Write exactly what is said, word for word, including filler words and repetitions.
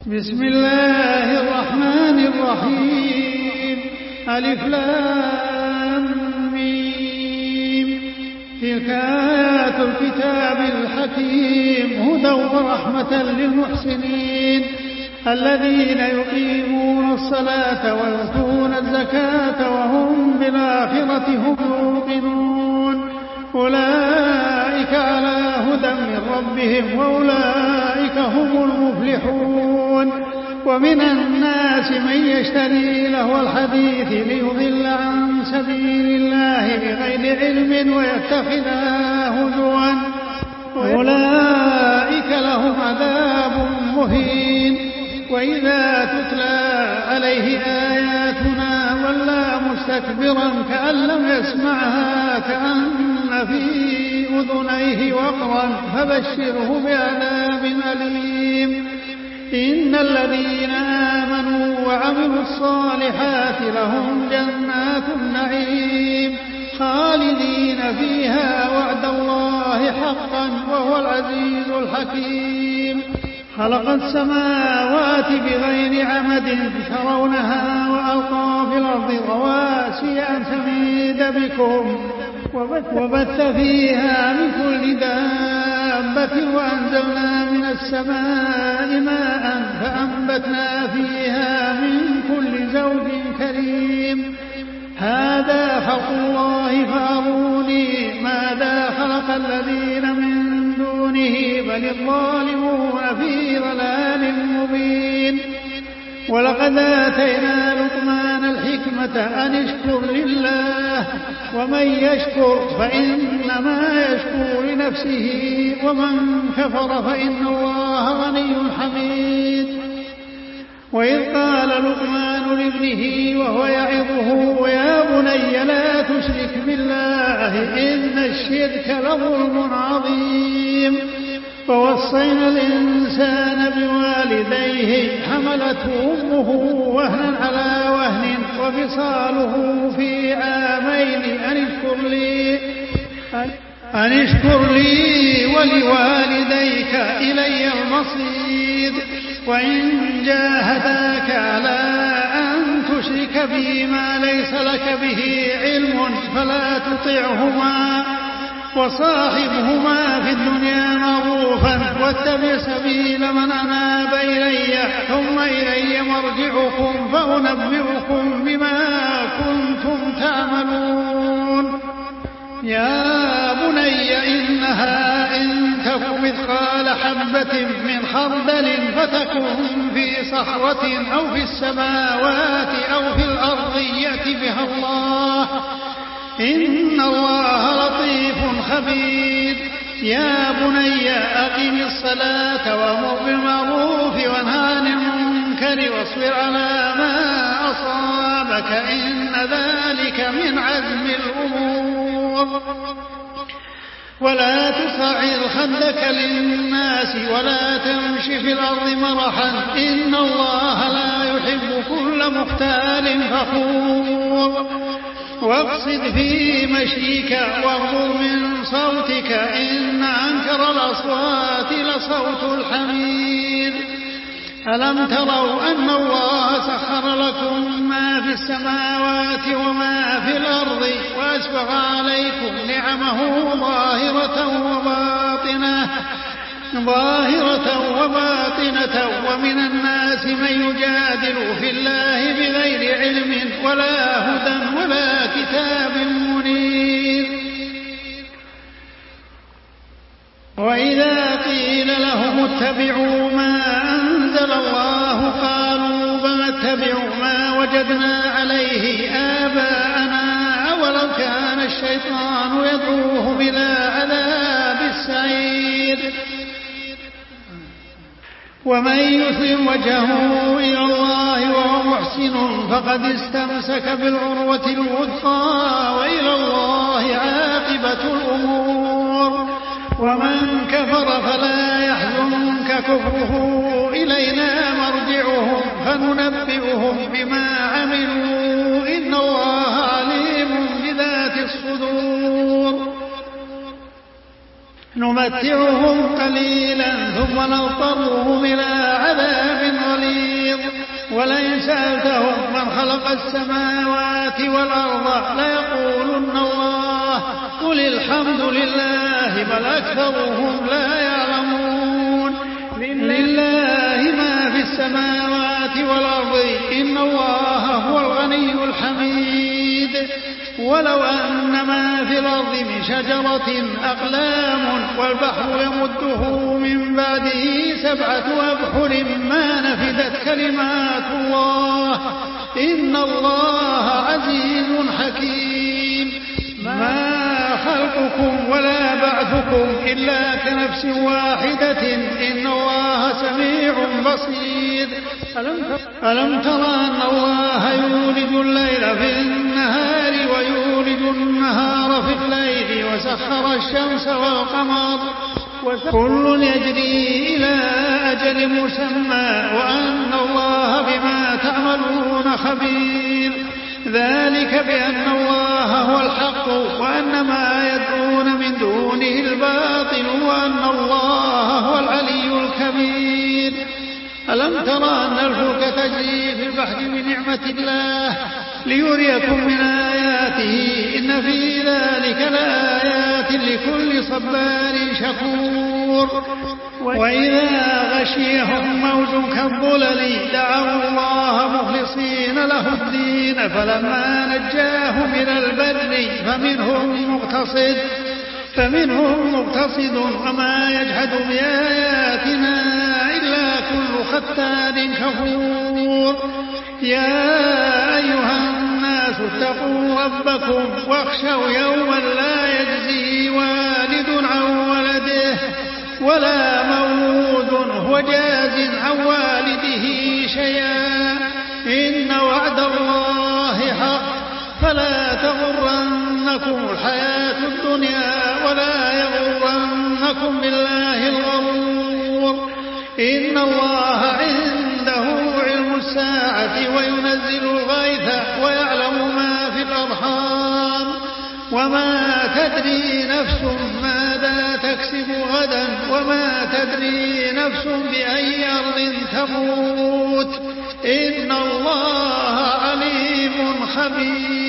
بسم الله الرحمن الرحيم. ألف لام ميم. تلك آيات الكتاب الحكيم هدى ورحمة للمحسنين الذين يقيمون الصلاة ويؤتون الزكاة وهم بالآخرة هم يوقنون أولئك على هدى من ربهم وأولئك هم المفلحون. ومن الناس من يشتري لهو الحديث ليضل عن سبيل الله بغير علم ويتخذها هزوا أولئك لهم عذاب مهين. وإذا تتلى عليه آياتنا ولى مستكبرا كأن لم يسمعها كأن في أذنيه وقرا فبشره بعذاب أليم. إن الذين آمنوا وعملوا الصالحات لهم جنات النعيم خالدين فيها وعد الله حقا وهو العزيز الحكيم. خلق السماوات بغير عمد ترونها وألقى في الأرض رواسي أن تميد بكم وبث فيها من كل دابة وأنزلنا من السماء ماء فأنبتنا فيها من كل زوج كريم. هذا خلق الله فأروني ماذا خلق الذين من دونه بل الظالمون في ضلال مبين. ولقد آتينا لقمان الحكمة أن اشكر لله ومن يشكر فإنما يشكر لنفسه ومن كفر فإن الله غني حميد. وإذ قال لقمان لابنه وهو يعظه يا بني لا تشرك بالله إن الشرك لظلم عظيم. فوصينا الإنسان بوالديه حملته أمه وهنا على وهن وفصاله في عامين أن اشكر لي أن اشكر لي ولوالديك إلي المصير. وإن جاهداك على أن تشرك بي ما ليس لك به علم فلا تطعهما وصاحبهما في الدنيا معروفا واتبع سبيل من أناب إلي ثم إلي مرجعكم فأنبئكم بما كنتم تعملون. يا بني إنها إن تك مثقال حبة من خردل فتكن في صخرة أو في السماوات أو في الأرض يأت بها الله إن الله لطيف خبير. يا بني أقم الصلاة وأمر بالمعروف وانه عن المنكر واصبر على ما أصابك إن ذلك من عزم الأمور. ولا تصعر خدك للناس ولا تمش في الأرض مرحا إن الله لا يحب كل مختال فخور. واقصد في مشيك واغضض من صوتك إن أنكر الأصوات لصوت الحمير. ألم تروا أن الله سخر لكم ما في السماوات وما في الأرض وأسبغ عليكم نعمه ظاهرة وباطنة ظاهرة وباطنة ومن الناس من يجادل في الله بغير علم ولا هدى ولا كتاب منير. وإذا قيل لهم اتبعوا ما أنزل الله قالوا بل نتبع ما وجدنا عليه آباءنا أولو كان الشيطان يدعوهم إلى عذاب السعير. ومن يسلم وجهه إلى الله وهو محسن فقد استمسك بالعروة الوثقى وإلى الله عاقبة الأمور. ومن كفر فلا يحزنك كفره إلينا مرجعهم فننبئهم بما عملوا إن الله عليم بذات الصدور. نمتعهم قليلا ثم نضطرهم إلى عذاب غليظ ولئن سألتهم من خلق السماوات والأرض ليقولن الله قل الحمد لله بل أكثرهم لا يعلمون لله ما في السماوات والأرض إن الله هو الغني الحميد ولو أن ما في الأرض من شجرة أقلام والبحر يمده من بعده سبعة أبحر ما نفدت كلمات الله إن الله عزيز حكيم ما خلقكم ولا بعثكم إلا كنفس واحدة إن الله سميع بصير ألم تر أن الله يولج الليل في النهار ويولج النهار في الليل وسخر الشمس والقمر كل يجري إلى أجل مسمى وأن الله بما تعملون خبير ذلك بأن الله هو الحق وأن ما يدعون من دونه الباطل وأن الله هو العلي الكبير ألم تر أن الفلك تجري في البحر بنعمة الله ليريكم من آياته إن في ذلك لآيات لكل صبار شكور وإذا غشيهم موج كالظلل دعوا الله مخلصين له الدين فلما نجاهم إلى البر فمنهم مقتصد فمنهم مقتصد وما يجحد بآياتنا إلا كل ختان كفور يا أيها الناس اتقوا ربكم واخشوا يوما لا يجزي والد عن ولده ولا مولود هو جاز عن والده شيئا إن وعد الله حق فلا تغرنكم الحياة الدنيا ولا يغرنكم بالله الغرور إن الله عنده علم الساعة وينزل الغيث ويعلم ما في الأرحام وما تدري نفس ماذا تكسب غدا وما تدري نفس بأي أرض تموت إن الله عليم خبير